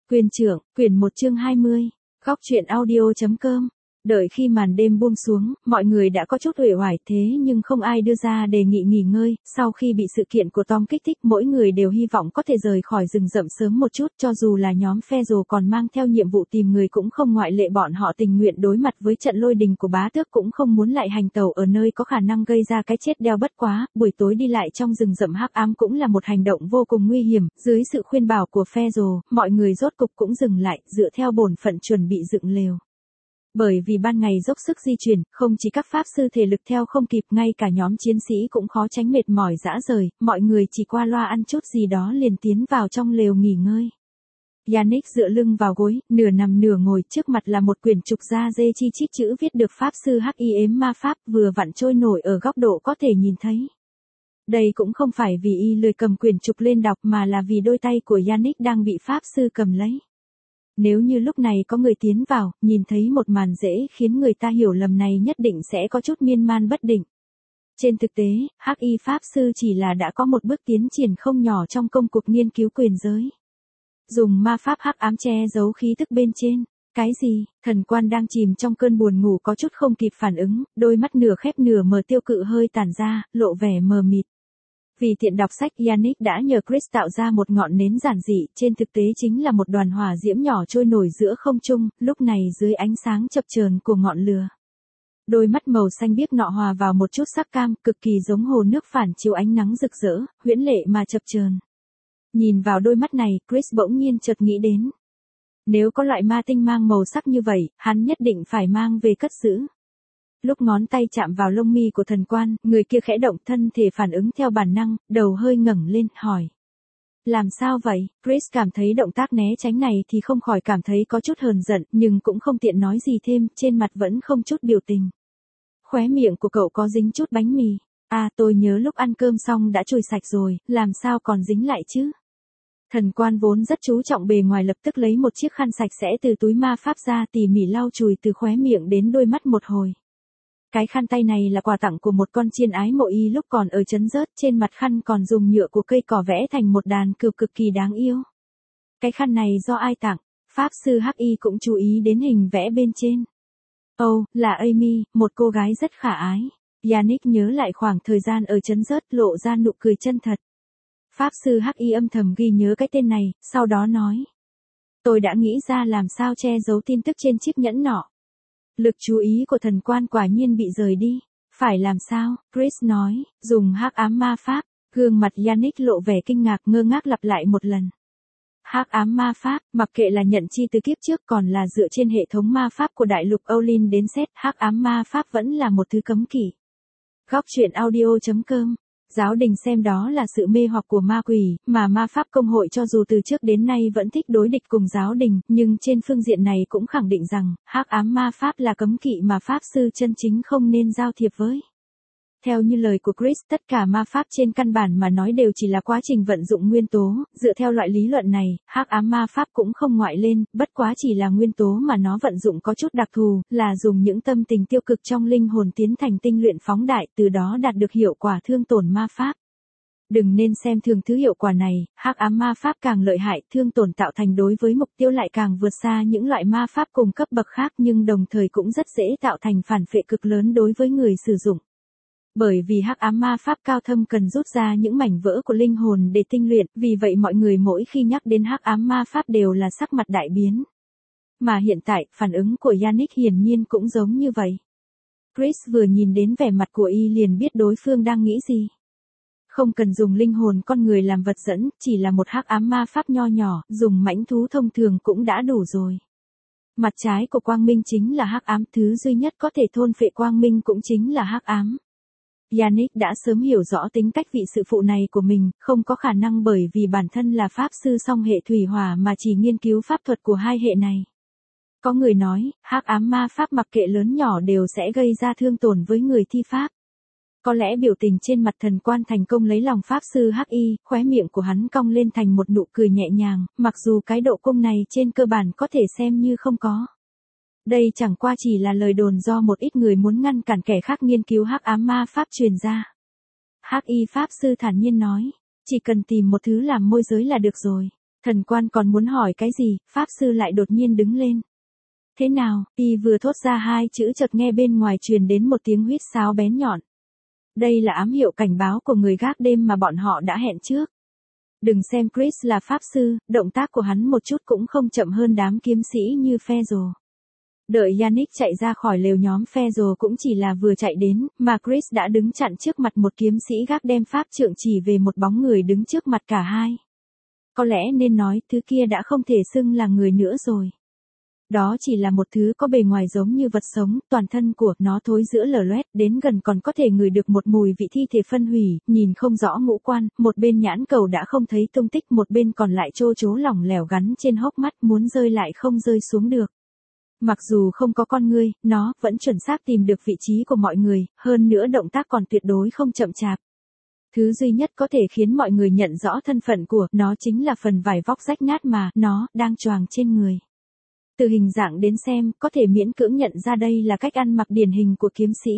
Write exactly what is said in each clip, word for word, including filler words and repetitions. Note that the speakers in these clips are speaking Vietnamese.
Quyền trưởng, quyển một chương hai mươi, góc truyện audio.com. Đợi khi màn đêm buông xuống, mọi người đã có chút uể oải thế nhưng không ai đưa ra đề nghị nghỉ ngơi. Sau khi bị sự kiện của Tom kích thích, mỗi người đều hy vọng có thể rời khỏi rừng rậm sớm một chút, cho dù là nhóm phe rồ còn mang theo nhiệm vụ tìm người cũng không ngoại lệ. Bọn họ tình nguyện đối mặt với trận lôi đình của bá tước cũng không muốn lại hành tẩu ở nơi có khả năng gây ra cái chết đeo. Bất quá, buổi tối đi lại trong rừng rậm hắc ám cũng là một hành động vô cùng nguy hiểm. Dưới sự khuyên bảo của phe rồ, mọi người rốt cục cũng dừng lại, dựa theo bổn phận chuẩn bị dựng lều. Bởi vì ban ngày dốc sức di chuyển, không chỉ các pháp sư thể lực theo không kịp, ngay cả nhóm chiến sĩ cũng khó tránh mệt mỏi rã rời, mọi người chỉ qua loa ăn chút gì đó liền tiến vào trong lều nghỉ ngơi. Yannick dựa lưng vào gối, nửa nằm nửa ngồi, trước mặt là một quyển trục da dê chi chít chữ viết được pháp sư hắc y ếm ma pháp vừa vặn trôi nổi ở góc độ có thể nhìn thấy. Đây cũng không phải vì y lười cầm quyển trục lên đọc mà là vì đôi tay của Yannick đang bị pháp sư cầm lấy. Nếu như lúc này có người tiến vào, nhìn thấy một màn dễ khiến người ta hiểu lầm này nhất định sẽ có chút miên man bất định. Trên thực tế, hắc y pháp sư chỉ là đã có một bước tiến triển không nhỏ trong công cuộc nghiên cứu quyền giới. Dùng ma pháp hắc ám che giấu khí tức bên trên. Cái gì? Thần quan đang chìm trong cơn buồn ngủ có chút không kịp phản ứng, đôi mắt nửa khép nửa mở tiêu cự hơi tản ra, lộ vẻ mờ mịt. Vì tiện đọc sách, Yannick đã nhờ Chris tạo ra một ngọn nến giản dị, trên thực tế chính là một đoàn hỏa diễm nhỏ trôi nổi giữa không trung, lúc này dưới ánh sáng chập chờn của ngọn lửa. Đôi mắt màu xanh biếc nọ hòa vào một chút sắc cam, cực kỳ giống hồ nước phản chiếu ánh nắng rực rỡ, huyễn lệ mà chập chờn. Nhìn vào đôi mắt này, Chris bỗng nhiên chợt nghĩ đến. Nếu có loại ma tinh mang màu sắc như vậy, hắn nhất định phải mang về cất giữ. Lúc ngón tay chạm vào lông mi của thần quan, người kia khẽ động, thân thể phản ứng theo bản năng, đầu hơi ngẩng lên, hỏi. Làm sao vậy? Chris cảm thấy động tác né tránh này thì không khỏi cảm thấy có chút hờn giận, nhưng cũng không tiện nói gì thêm, trên mặt vẫn không chút biểu tình. Khóe miệng của cậu có dính chút bánh mì. À, tôi nhớ lúc ăn cơm xong đã chùi sạch rồi, làm sao còn dính lại chứ? Thần quan vốn rất chú trọng bề ngoài lập tức lấy một chiếc khăn sạch sẽ từ túi ma pháp ra, tỉ mỉ lau chùi từ khóe miệng đến đôi mắt một hồi. Cái khăn tay này là quà tặng của một con chiên ái mộ y lúc còn ở trấn rớt, trên mặt khăn còn dùng nhựa của cây cỏ vẽ thành một đàn cừu cực kỳ đáng yêu. Cái khăn này do ai tặng? Pháp sư hắc y cũng chú ý đến hình vẽ bên trên. Ồ, oh, là Amy, một cô gái rất khả ái. Yannick nhớ lại khoảng thời gian ở trấn rớt, lộ ra nụ cười chân thật. Pháp sư hắc y âm thầm ghi nhớ cái tên này, sau đó nói. Tôi đã nghĩ ra làm sao che giấu tin tức trên chiếc nhẫn nọ. Lực chú ý của thần quan quả nhiên bị rời đi. Phải làm sao? Chris nói, dùng hắc ám ma pháp. Gương mặt Yannick lộ vẻ kinh ngạc, ngơ ngác lặp lại một lần. Hắc ám ma pháp, mặc kệ là nhận chi từ kiếp trước còn là dựa trên hệ thống ma pháp của đại lục Olin đến xét, hắc ám ma pháp vẫn là một thứ cấm kỵ. Góc truyện audio.com. Giáo đình xem đó là sự mê hoặc của ma quỷ, mà ma pháp công hội cho dù từ trước đến nay vẫn thích đối địch cùng giáo đình, nhưng trên phương diện này cũng khẳng định rằng, hắc ám ma pháp là cấm kỵ mà pháp sư chân chính không nên giao thiệp với. Theo như lời của Chris, tất cả ma pháp trên căn bản mà nói đều chỉ là quá trình vận dụng nguyên tố, dựa theo loại lý luận này, hắc ám ma pháp cũng không ngoại lên, bất quá chỉ là nguyên tố mà nó vận dụng có chút đặc thù, là dùng những tâm tình tiêu cực trong linh hồn tiến thành tinh luyện phóng đại, từ đó đạt được hiệu quả thương tổn ma pháp. Đừng nên xem thường thứ hiệu quả này, hắc ám ma pháp càng lợi hại, thương tổn tạo thành đối với mục tiêu lại càng vượt xa những loại ma pháp cùng cấp bậc khác, nhưng đồng thời cũng rất dễ tạo thành phản phệ cực lớn đối với người sử dụng. Bởi vì hắc ám ma pháp cao thâm cần rút ra những mảnh vỡ của linh hồn để tinh luyện, vì vậy mọi người mỗi khi nhắc đến hắc ám ma pháp đều là sắc mặt đại biến. Mà hiện tại, phản ứng của Yannick hiển nhiên cũng giống như vậy. Chris vừa nhìn đến vẻ mặt của y liền biết đối phương đang nghĩ gì. Không cần dùng linh hồn con người làm vật dẫn, chỉ là một hắc ám ma pháp nho nhỏ, dùng mãnh thú thông thường cũng đã đủ rồi. Mặt trái của quang minh chính là hắc ám, thứ duy nhất có thể thôn phệ quang minh cũng chính là hắc ám. Yannick đã sớm hiểu rõ tính cách vị sự phụ này của mình, không có khả năng bởi vì bản thân là pháp sư song hệ thủy hỏa mà chỉ nghiên cứu pháp thuật của hai hệ này. Có người nói, hắc ám ma pháp mặc kệ lớn nhỏ đều sẽ gây ra thương tổn với người thi pháp. Có lẽ biểu tình trên mặt thần quan thành công lấy lòng pháp sư hắc y, khóe miệng của hắn cong lên thành một nụ cười nhẹ nhàng, mặc dù cái độ cung này trên cơ bản có thể xem như không có. Đây chẳng qua chỉ là lời đồn do một ít người muốn ngăn cản kẻ khác nghiên cứu hắc ám ma pháp truyền ra. Hắc y pháp sư thản nhiên nói, chỉ cần tìm một thứ làm môi giới là được rồi. Thần quan còn muốn hỏi cái gì, Pháp Sư lại đột nhiên đứng lên. Thế nào, y vừa thốt ra hai chữ chợt nghe bên ngoài truyền đến một tiếng huýt sáo bén nhọn. Đây là ám hiệu cảnh báo của người gác đêm mà bọn họ đã hẹn trước. Đừng xem Chris là Pháp Sư, động tác của hắn một chút cũng không chậm hơn đám kiếm sĩ như Fezzo. Đợi Yannick chạy ra khỏi lều, nhóm Fezzo cũng chỉ là vừa chạy đến, mà Chris đã đứng chặn trước mặt một kiếm sĩ gác đêm pháp trượng chỉ về một bóng người đứng trước mặt cả hai. Có lẽ nên nói thứ kia đã không thể xưng là người nữa rồi. Đó chỉ là một thứ có bề ngoài giống như vật sống, toàn thân của nó thối rữa lở loét, đến gần còn có thể ngửi được một mùi vị thi thể phân hủy, nhìn không rõ ngũ quan, một bên nhãn cầu đã không thấy tung tích, một bên còn lại trô trố lỏng lẻo gắn trên hốc mắt, muốn rơi lại không rơi xuống được. Mặc dù không có con ngươi, nó vẫn chuẩn xác tìm được vị trí của mọi người, hơn nữa động tác còn tuyệt đối không chậm chạp. Thứ duy nhất có thể khiến mọi người nhận rõ thân phận của nó chính là phần vải vóc rách nát mà nó đang choàng trên người. Từ hình dạng đến xem, có thể miễn cưỡng nhận ra đây là cách ăn mặc điển hình của kiếm sĩ.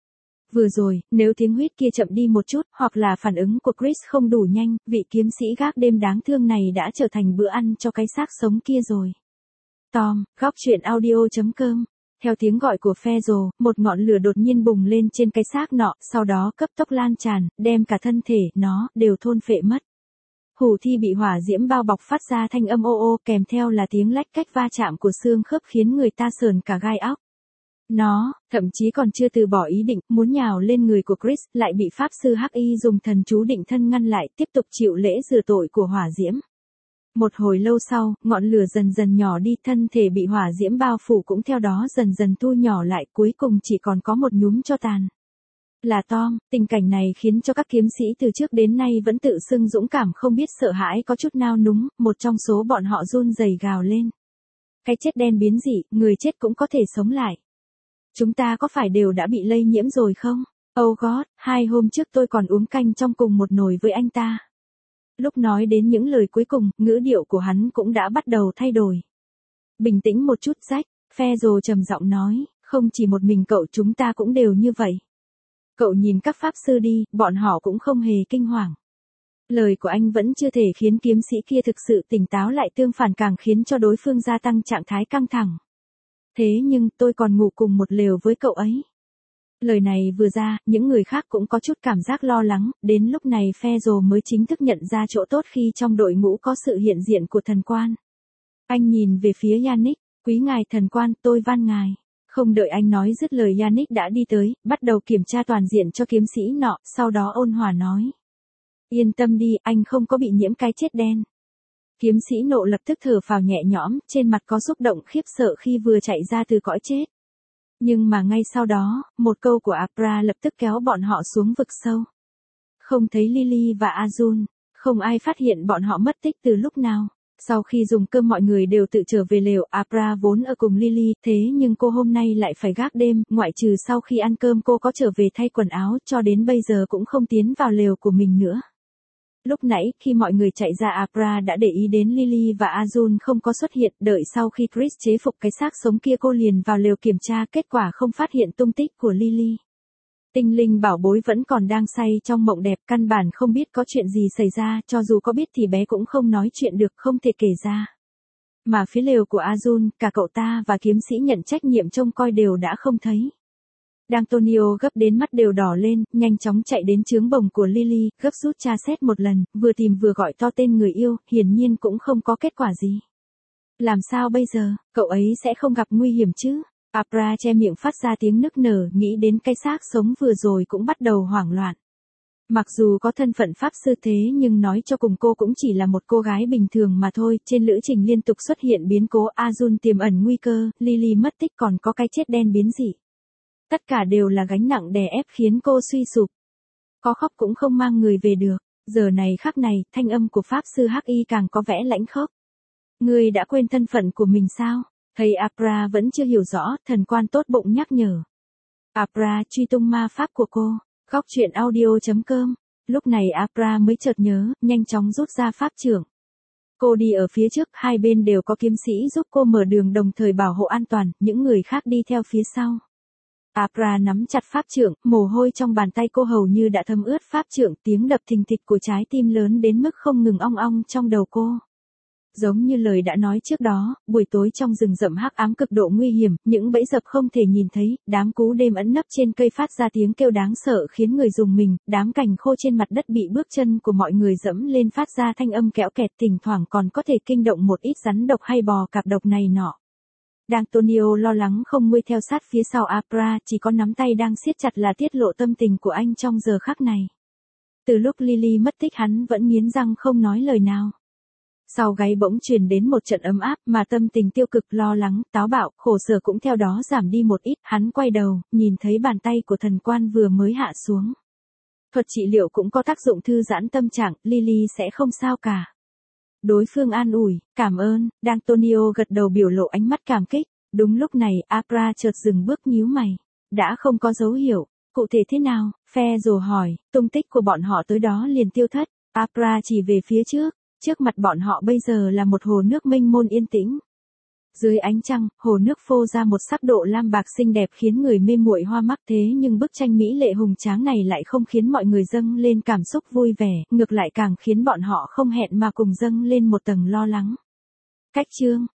Vừa rồi, nếu tiếng huýt kia chậm đi một chút, hoặc là phản ứng của Chris không đủ nhanh, vị kiếm sĩ gác đêm đáng thương này đã trở thành bữa ăn cho cái xác sống kia rồi. Tom, góc truyện audio chấm com. Theo tiếng gọi của Fezzo, một ngọn lửa đột nhiên bùng lên trên cái xác nọ, sau đó cấp tốc lan tràn, đem cả thân thể nó đều thôn phệ mất. Hủ thi bị hỏa diễm bao bọc phát ra thanh âm ô ô, kèm theo là tiếng lách cách va chạm của xương khớp khiến người ta sờn cả gai óc. Nó, thậm chí còn chưa từ bỏ ý định, muốn nhào lên người của Chris, lại bị Pháp Sư Hắc Y dùng thần chú định thân ngăn lại, tiếp tục chịu lễ rửa tội của hỏa diễm. Một hồi lâu sau, ngọn lửa dần dần nhỏ đi, thân thể bị hỏa diễm bao phủ cũng theo đó dần dần thu nhỏ lại, cuối cùng chỉ còn có một nhúm tro tàn. Là Tom, tình cảnh này khiến cho các kiếm sĩ từ trước đến nay vẫn tự xưng dũng cảm không biết sợ hãi có chút nao núng, một trong số bọn họ run rẩy gào lên. Cái chết đen biến dị, người chết cũng có thể sống lại. Chúng ta có phải đều đã bị lây nhiễm rồi không? Oh God, hai hôm trước tôi còn uống canh trong cùng một nồi với anh ta. Lúc nói đến những lời cuối cùng, ngữ điệu của hắn cũng đã bắt đầu thay đổi. Bình tĩnh một chút Jack, Fezzo trầm giọng nói, không chỉ một mình cậu, chúng ta cũng đều như vậy. Cậu nhìn các pháp sư đi, bọn họ cũng không hề kinh hoàng. Lời của anh vẫn chưa thể khiến kiếm sĩ kia thực sự tỉnh táo lại, tương phản càng khiến cho đối phương gia tăng trạng thái căng thẳng. Thế nhưng tôi còn ngủ cùng một lều với cậu ấy. Lời này vừa ra, những người khác cũng có chút cảm giác lo lắng, đến lúc này Fezzo mới chính thức nhận ra chỗ tốt khi trong đội ngũ có sự hiện diện của thần quan. Anh nhìn về phía Yannick, quý ngài thần quan, tôi van ngài. Không đợi anh nói dứt lời, Yannick đã đi tới, bắt đầu kiểm tra toàn diện cho kiếm sĩ nọ, sau đó ôn hòa nói. Yên tâm đi, anh không có bị nhiễm cái chết đen. Kiếm sĩ nộ lập tức thở phào nhẹ nhõm, trên mặt có xúc động khiếp sợ khi vừa chạy ra từ cõi chết. Nhưng mà ngay sau đó, một câu của Abra lập tức kéo bọn họ xuống vực sâu. Không thấy Lily và Azul, không ai phát hiện bọn họ mất tích từ lúc nào. Sau khi dùng cơm mọi người đều tự trở về lều, Abra vốn ở cùng Lily, thế nhưng cô hôm nay lại phải gác đêm, ngoại trừ sau khi ăn cơm cô có trở về thay quần áo, cho đến bây giờ cũng không tiến vào lều của mình nữa. Lúc nãy, khi mọi người chạy ra, Abra đã để ý đến Lily và Azul không có xuất hiện, đợi sau khi Chris chế phục cái xác sống kia cô liền vào lều kiểm tra, kết quả không phát hiện tung tích của Lily. Tinh linh bảo bối vẫn còn đang say trong mộng đẹp, căn bản không biết có chuyện gì xảy ra, cho dù có biết thì bé cũng không nói chuyện được, không thể kể ra. Mà phía lều của Azul, cả cậu ta và kiếm sĩ nhận trách nhiệm trông coi đều đã không thấy. D'Antonio gấp đến mắt đều đỏ lên, nhanh chóng chạy đến trướng bồng của Lily, gấp rút tra xét một lần, vừa tìm vừa gọi to tên người yêu, hiển nhiên cũng không có kết quả gì. Làm sao bây giờ, cậu ấy sẽ không gặp nguy hiểm chứ? Abra che miệng phát ra tiếng nức nở, nghĩ đến cái xác sống vừa rồi cũng bắt đầu hoảng loạn. Mặc dù có thân phận pháp sư thế nhưng nói cho cùng cô cũng chỉ là một cô gái bình thường mà thôi, trên lữ trình liên tục xuất hiện biến cố, Azul tiềm ẩn nguy cơ, Lily mất tích, còn có cái chết đen biến dị. Tất cả đều là gánh nặng đè ép khiến cô suy sụp. Có khóc cũng không mang người về được. Giờ này khắc này, thanh âm của Pháp Sư Hắc Y càng có vẻ lãnh khốc. Ngươi đã quên thân phận của mình sao? Thầy Abra vẫn chưa hiểu rõ, thần quan tốt bụng nhắc nhở. Abra truy tung ma pháp của cô. Góc truyện audio chấm com. Lúc này Abra mới chợt nhớ, nhanh chóng rút ra pháp trưởng. Cô đi ở phía trước, hai bên đều có kiếm sĩ giúp cô mở đường đồng thời bảo hộ an toàn, những người khác đi theo phía sau. Abra nắm chặt pháp trượng, mồ hôi trong bàn tay cô hầu như đã thấm ướt pháp trượng, tiếng đập thình thịch của trái tim lớn đến mức không ngừng ong ong trong đầu cô. Giống như lời đã nói trước đó, buổi tối trong rừng rậm hắc ám cực độ nguy hiểm, những bẫy dập không thể nhìn thấy, đám cú đêm ẩn nấp trên cây phát ra tiếng kêu đáng sợ khiến người rùng mình, đám cành khô trên mặt đất bị bước chân của mọi người dẫm lên phát ra thanh âm kẽo kẹt, thỉnh thoảng còn có thể kinh động một ít rắn độc hay bò cạp độc này nọ. D'Antonio lo lắng không nguôi theo sát phía sau Abra, chỉ có nắm tay đang siết chặt là tiết lộ tâm tình của anh trong giờ khắc này. Từ lúc Lily mất tích hắn vẫn nghiến răng không nói lời nào. Sau gáy bỗng truyền đến một trận ấm áp mà tâm tình tiêu cực, lo lắng, táo bạo, khổ sở cũng theo đó giảm đi một ít. Hắn quay đầu, nhìn thấy bàn tay của thần quan vừa mới hạ xuống. Thuật trị liệu cũng có tác dụng thư giãn tâm trạng, Lily sẽ không sao cả. Đối phương an ủi, cảm ơn, D'Antonio gật đầu biểu lộ ánh mắt cảm kích. Đúng lúc này, Abra chợt dừng bước nhíu mày. Đã không có dấu hiệu, cụ thể thế nào? Phe rồ hỏi, tung tích của bọn họ tới đó liền tiêu thất. Abra chỉ về phía trước. Trước mặt bọn họ bây giờ là một hồ nước mênh mông yên tĩnh. Dưới ánh trăng, hồ nước phô ra một sắc độ lam bạc xinh đẹp khiến người mê muội hoa mắt, thế nhưng bức tranh mỹ lệ hùng tráng này lại không khiến mọi người dâng lên cảm xúc vui vẻ, ngược lại càng khiến bọn họ không hẹn mà cùng dâng lên một tầng lo lắng. Cách chương